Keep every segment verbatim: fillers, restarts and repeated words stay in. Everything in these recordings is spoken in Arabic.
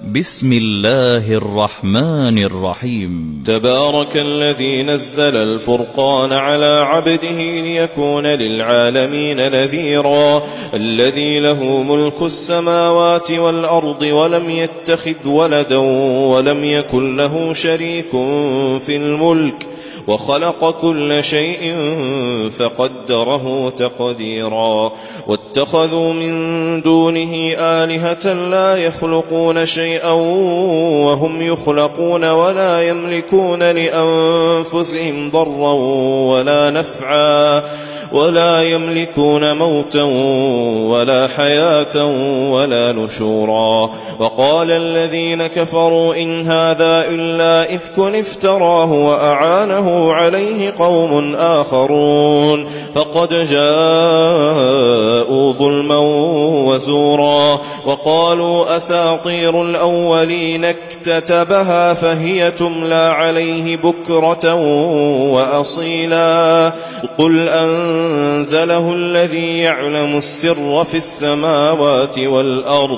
بسم الله الرحمن الرحيم. تبارك الذي نزل الفرقان على عبده ليكون للعالمين نذيرا. الذي له ملك السماوات والأرض ولم يتخذ ولدا ولم يكن له شريك في الملك وخلق كل شيء فقدره تقديرا. واتخذوا من دونه آلهة لا يخلقون شيئا وهم يخلقون ولا يملكون لأنفسهم ضرا ولا نفعا ولا يملكون موتا ولا حياة ولا نشورا. وقال الذين كفروا إن هذا إلا إفك افتراه وأعانه عليه قوم آخرون فقد جاءوا ظلما وزورا. وقالوا أساطير الأولين اكتتبها فهي تملى عليه بكرة وأصيلا. قل أنزله الذي يعلم السر في السماوات والأرض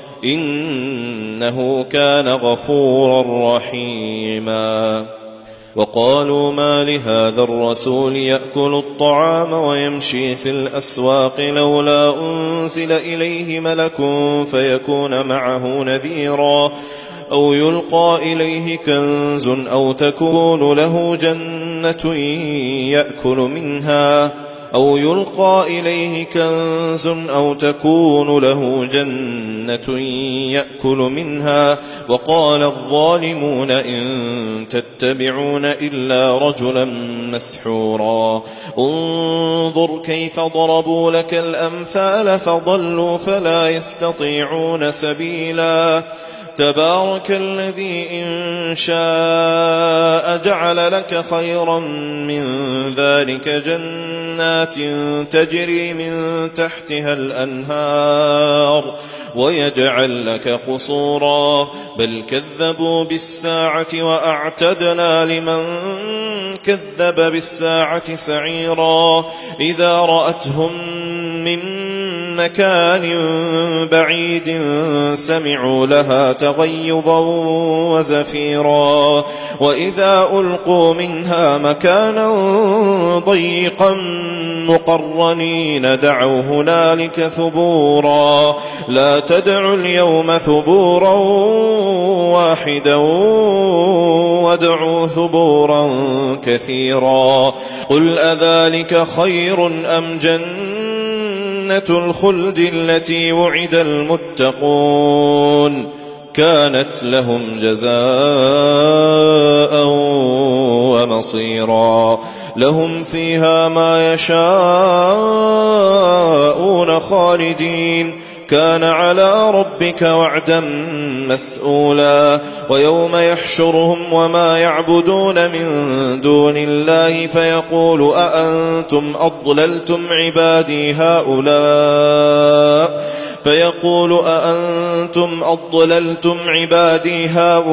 إنه كان غفورا رحيما. وقالوا ما لهذا الرسول يأكل الطعام ويمشي في الأسواق لولا أنزل إليه ملك فيكون معه نذيرا أو يلقى إليه كنز أو تكون له جنة يأكل منها أو يلقى إليه كنز أو تكون له جنة يأكل منها. وقال الظالمون إن تتبعون إلا رجلا مسحورا. انظر كيف ضربوا لك الأمثال فضلوا فلا يستطيعون سبيلا. تبارك الذي إن شاء جعل لك خيرا من ذلك جنات تجري من تحتها الأنهار ويجعل لك قصورا بل كذبوا بالساعة وأعتدنا لمن كذب بالساعة سعيرا. إذا رأتهم من مكان بعيد سمعوا لها تغيظا وزفيرا. وإذا ألقوا منها مكانا ضيقا مقرنين دعوا هنالك ثبورا. لا تدعوا اليوم ثبورا واحدا وادعوا ثبورا كثيرا. قل أذلك خير أم جنة الخلد التي وعد المتقون كانت لهم جزاء ومصيرا. لهم فيها ما يشاءون خالدين كان على ربك وعدا مسؤولا. ويوم يحشرهم وما يعبدون من دون الله فيقول أأنتم أضللتم عبادي هؤلاء فيقول أأنتم أضللتم عبادي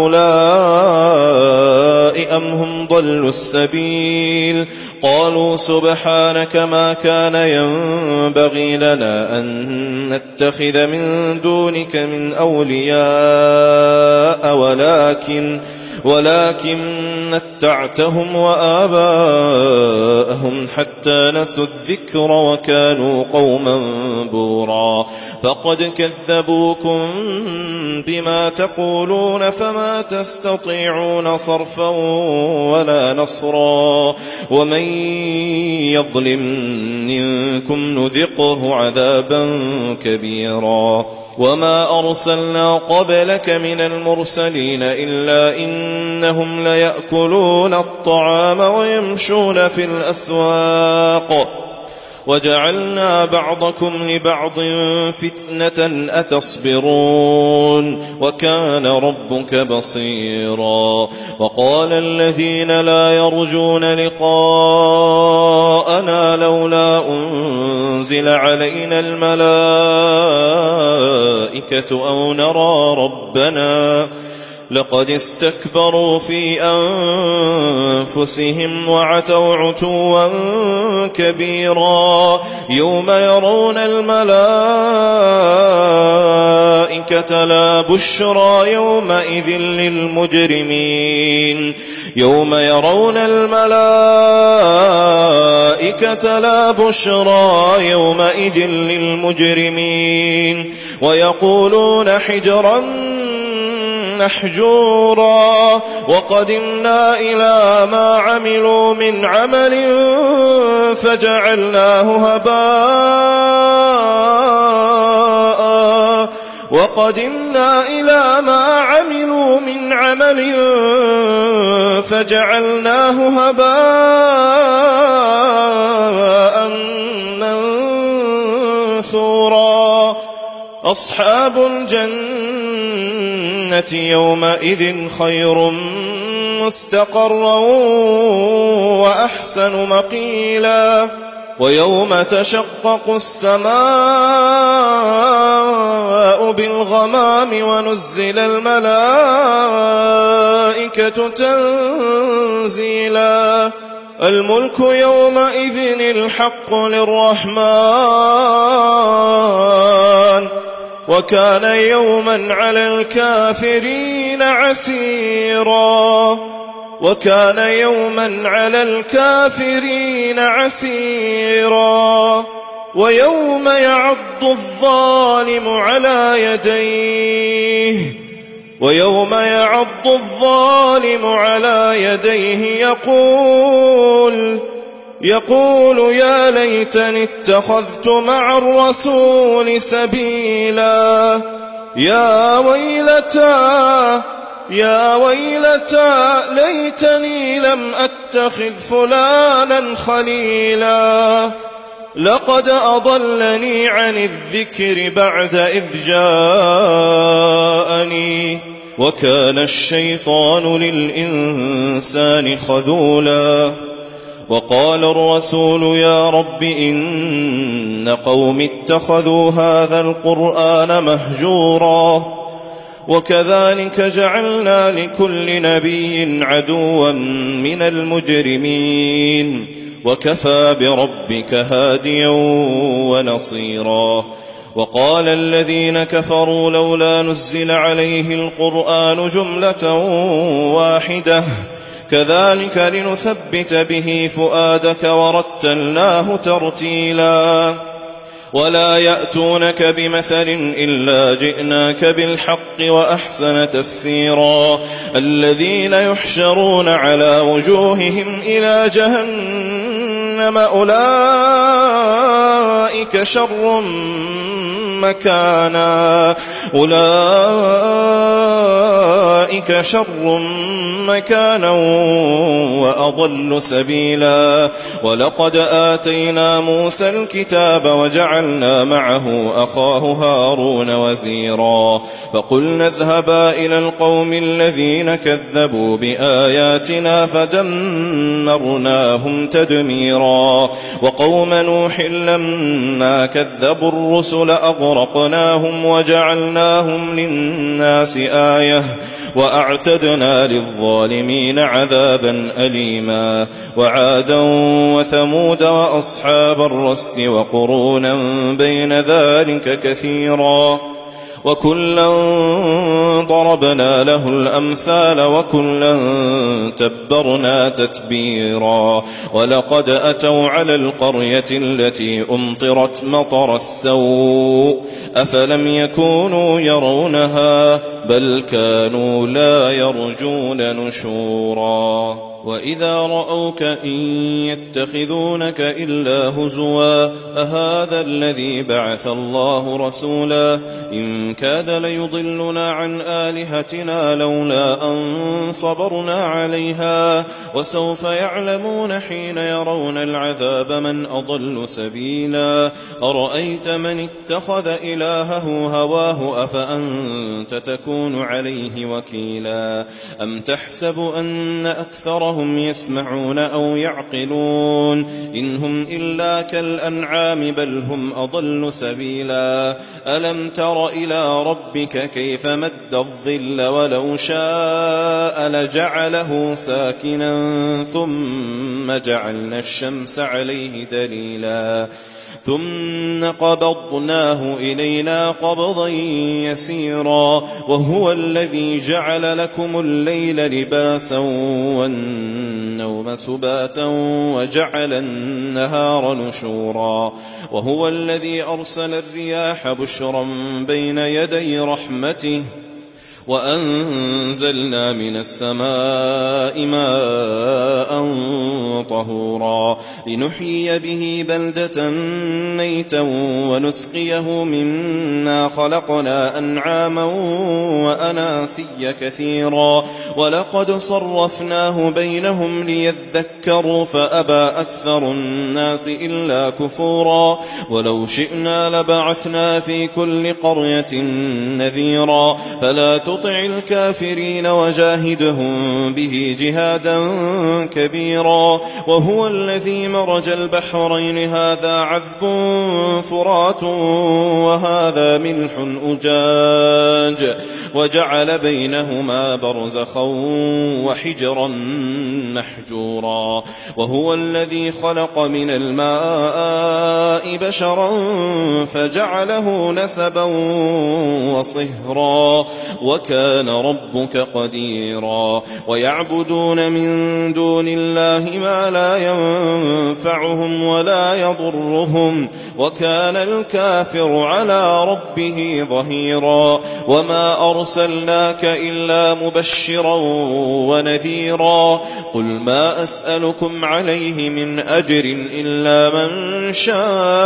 هؤلاء أم هم ضلوا السبيل. قالوا سبحانك ما كان ينبغي لنا أن نتخذ من دونك من أولياء ولكن ولكن متعتهم وآباءهم حتى نسوا الذكر وكانوا قوما بورا. فقد كذبوكم بما تقولون فما تستطيعون صرفا ولا نصرا. ومن يظلم منكم نذقه عذابا كبيرا. وما أرسلنا قبلك من المرسلين إلا إنهم ليأكلون الطعام ويمشون في الأسواق وجعلنا بعضكم لبعض فتنة أتصبرون وكان ربك بصيرا. وقال الذين لا يرجون لقاءنا لولا أنزل علينا الملائكة أو نرى ربنا لقد استكبروا في أنفسهم وعتوا عتوا كبيرا يوم يرون الملائكة لا بشرى يومئذ للمجرمين يوم يرون الملائكة لا بشرى يومئذ للمجرمين ويقولون حجرا محجورا وقدمنا إلى ما عملوا من عمل فجعلناه هباء وقدمنا إلى ما عملوا من عمل فجعلناه هباء منثورا أصحاب الجنة يومئذ خير مستقرا وأحسن مقيلا ويوم تشقق السماء بالغمام ونزل الملائكة تنزيلا الملك يومئذ الحق للرحمن وكان يوما على الكافرين عسيرا وكان يوما على الكافرين عسيرا ويوم يعض الظالم على يديه ويوم يعض الظالم على يديه يقول يقول يا ليتني اتخذت مع الرسول سبيلا يا ويلتى يا ويلتى ليتني لم أتخذ فلانا خليلا لقد أضلني عن الذكر بعد إذ جاءني وكان الشيطان للإنسان خذولا وقال الرسول يا رب إن قوم اتخذوا هذا القرآن مهجورا وكذلك جعلنا لكل نبي عدوا من المجرمين وكفى بربك هاديا ونصيرا وقال الذين كفروا لولا نزل عليه القرآن جملة واحدة كذلك لنثبت به فؤادك ورتلناه ترتيلا ولا يأتونك بمثل إلا جئناك بالحق وأحسن تفسيرا الذين يحشرون على وجوههم إلى جهنم أولئك شر مكانا أولئك شر مكانا وأضل سبيلا ولقد آتينا موسى الكتاب وجعلنا معه أخاه هارون وزيرا فقلنا اذهبا إلى القوم الذين كذبوا بآياتنا فدمرناهم تدميرا وقوم نوح لما كذبوا الرسل أغرقناهم وجعلناهم للناس آية وأعتدنا للظالمين عذابا أليما وعادا وثمود وأصحاب الرس وقرونا بين ذلك كثيرا وكلا ضربنا له الأمثال وكلا تبرنا تتبيرا ولقد أتوا على القرية التي أمطرت مطر السوء أفلم يكونوا يرونها بل كانوا لا يرجون نشورا وإذا رأوك إن يتخذونك إلا هزوا أهذا الذي بعث الله رسولا إن كاد ليضلنا عن آلهتنا لولا أن صبرنا عليها وسوف يعلمون حين يرون العذاب من أضل سبيلا أرأيت من اتخذ إلهه هواه أفأنت تكون تكون عليه وكيلا أم تحسب أن أكثرهم يسمعون أو يعقلون إن هم إلا كالأنعام بل هم أضل سبيلا ألم تر إلى ربك كيف مد الظل ولو شاء لجعله ساكنا ثم جعلنا الشمس عليه دليلا ثم قبضناه إلينا قبضا يسيرا وهو الذي جعل لكم الليل لباسا والنوم سباتا وجعل النهار نشورا وهو الذي أرسل الرياح بشرا بين يدي رحمته وأنزلنا من السماء ماء طهورا لنحيي به بلدة ميتا ونسقيه مما خلقنا أنعاما وأناسيا كثيرا ولقد صرفناه بينهم ليذكروا فأبى أكثر الناس إلا كفورا ولو شئنا لبعثنا في كل قرية نذيرا فلا تطع الكافرين وجاهدهم به جهادا كبيرا وهو الذي مرج البحرين هذا عذب فرات وهذا ملح أجاج وجعل بينهما برزخا وحجرا محجورا وهو الذي خلق من الماء بشرا فجعله نسبا وصهرا وكان ربك قديرا ويعبدون من دون الله ما لا ينفعهم ولا يضرهم وكان الكافر على ربه ظهيرا وما أرسلناك إلا مبشرا ونذيرا قل ما أسألكم عليه من أجر إلا من شاء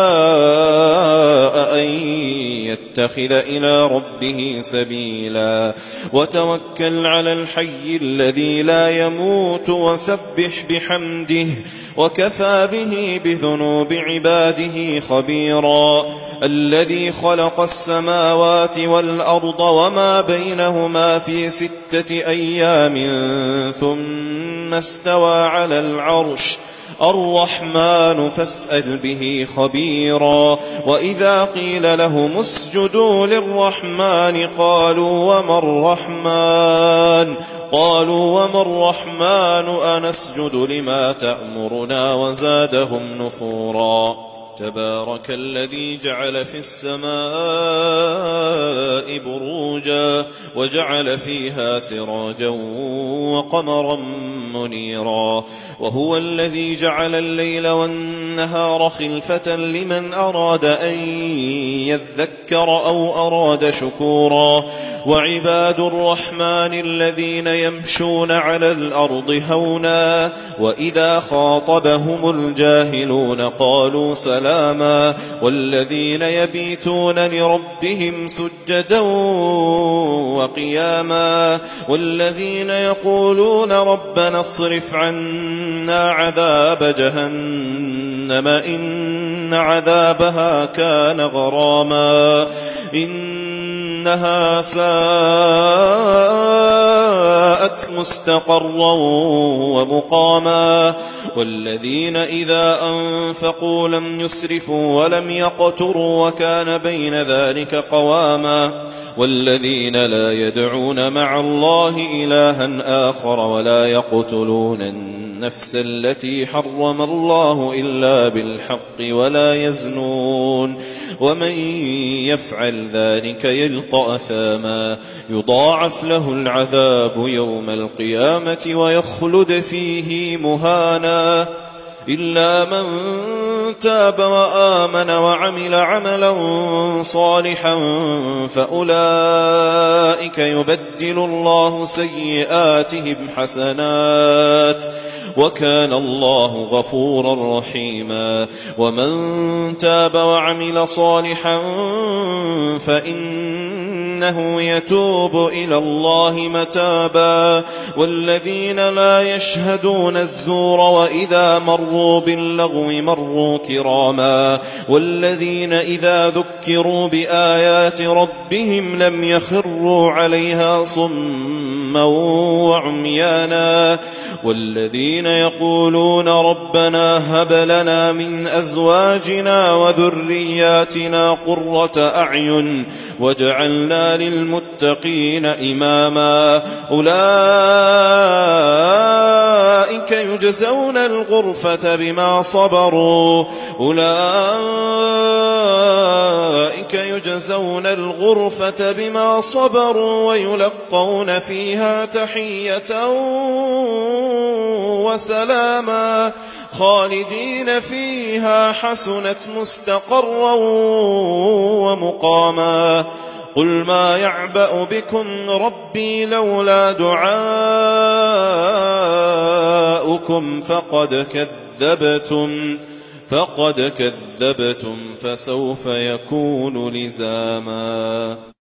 أن يتخذ إلى ربه سبيلا وتوكل على الحي الذي لا يموت وسبح بحمده وكفى به بذنوب عباده خبيرا الذي خلق السماوات والأرض وما بينهما في ستة أيام ثم استوى على العرش الرحمن فاسأل به خبيرا وإذا قيل لهم اسجدوا للرحمن قالوا وما الرحمن قالوا وما الرحمن أنسجد لما تأمرنا وزادهم نفورا تبارك الذي جعل في السماء بروجا وجعل فيها سراجا وقمرا منيرا وهو الذي جعل الليل والنهار خلفة لمن أراد أن يذكر أو أراد شكورا وعباد الرحمن الذين يمشون على الأرض هونا وإذا خاطبهم الجاهلون قالوا سلاما والذين يبيتون لربهم سجدا وقياما والذين يقولون ربنا اصرف عنا عذاب جهنم إن عذابها كان غراما إنها ساءت مستقرا ومقاما والذين إذا أنفقوا لم يسرفوا ولم يقتروا وكان بين ذلك قواما والذين لا يدعون مع الله إلها آخر ولا يقتلون النفس التي حرم الله إلا بالحق ولا يزنون ومن يفعل ذلك يلقى أثاما يضاعف له العذاب يوم القيامة ويخلد فيه مهانا إلا من تاب وآمن وعمل عملا صالحا فأولئك يبدل الله سيئاتهم حسنات وكان الله غفورا رحيما ومن تاب وعمل صالحا فإن إنه يتوب إلى الله متابا والذين لا يشهدون الزور وإذا مروا باللغو مروا كراما والذين إذا ذكروا بآيات ربهم لم يخروا عليها صما وعميانا والذين يقولون ربنا هب لنا من أزواجنا وذرياتنا قرة أعين وجعلنا للمتقين إماما أولئك يجزون الغرفة بما صبروا أولئك يجزون الغرفة بما صبروا ويلقون فيها تحية وسلاما خالدين فيها حسنت مستقرا ومقاما قل ما يعبأ بكم ربي لولا دعاؤكم فقد كذبتم فقد كذبتم فسوف يكون لزاما.